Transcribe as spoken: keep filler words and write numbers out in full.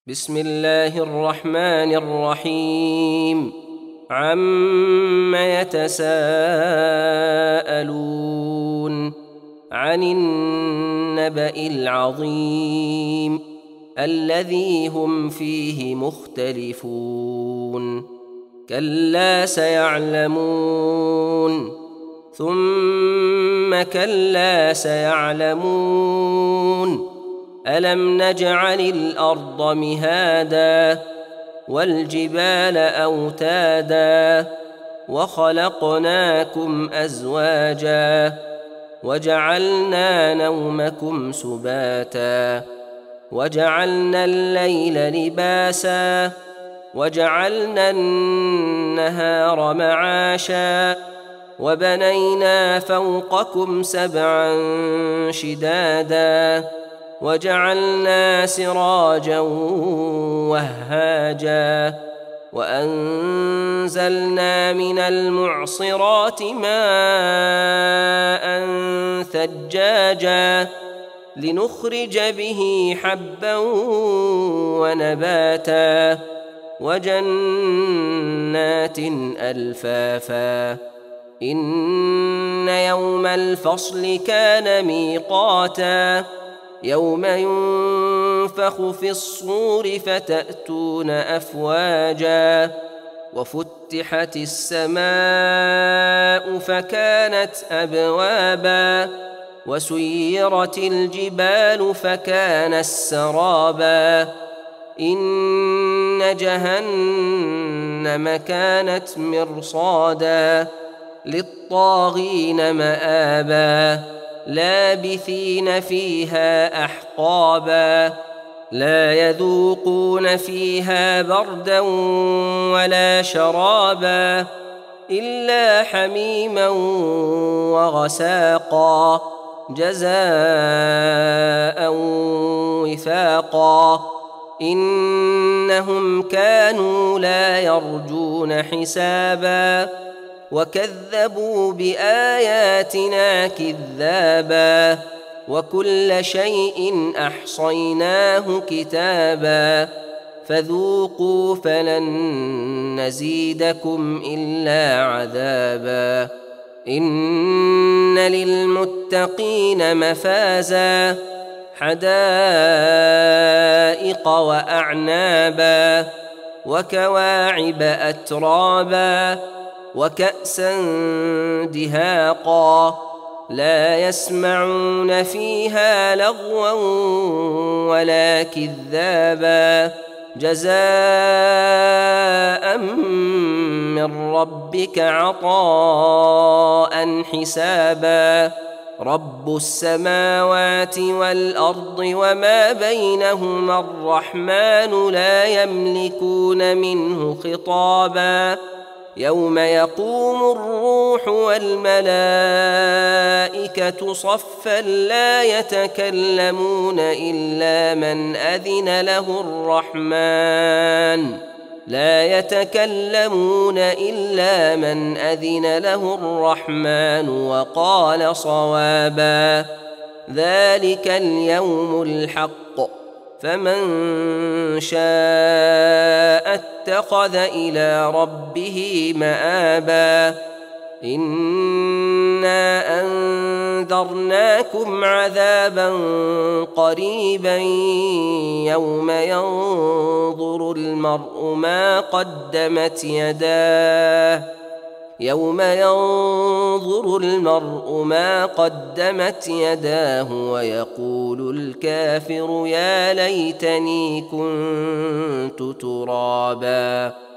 بسم الله الرحمن الرحيم عم يتساءلون عن النبأ العظيم الذي هم فيه مختلفون كلا سيعلمون ثم كلا سيعلمون ألم نجعل الأرض مهادا والجبال أوتادا وخلقناكم أزواجا وجعلنا نومكم سباتا وجعلنا الليل لباسا وجعلنا النهار معاشا وبنينا فوقكم سبعا شدادا وجعلنا سراجا وهاجا وأنزلنا من المعصرات ماء ثجاجا لنخرج به حبا ونباتا وجنات ألفافا إن يوم الفصل كان ميقاتا يوم ينفخ في الصور فتأتون أفواجا وفتحت السماء فكانت أبوابا وسيرت الجبال فكانت سرابا إن جهنم كانت مرصادا للطاغين مآبا لابثين فيها أحقابا لا يذوقون فيها بردا ولا شرابا إلا حميما وغساقا جزاء وفاقا إنهم كانوا لا يرجون حسابا وكذبوا بآياتنا كذابا وكل شيء أحصيناه كتابا فذوقوا فلن نزيدكم إلا عذابا إن للمتقين مفازا حدائق وأعنابا وكواعب أترابا وكأسا دهاقا لا يسمعون فيها لغوا ولا كذابا جزاء من ربك عطاء حسابا رب السماوات والأرض وما بينهما الرحمن لا يملكون منه خطابا يوم يقوم الروح والملائكة صفا لا يتكلمون إلا من أذن له الرحمن لا يتكلمون إلا من أذن له الرحمن وقال صوابا ذلك اليوم الحق فمن شاء اتخذ إلى ربه مآبا إنا أنذرناكم عذابا قريبا يوم ينظر المرء ما قدمت يداه يوم ينظر المرء ما قدمت يداه ويقول الكافر يا ليتني كنت ترابا.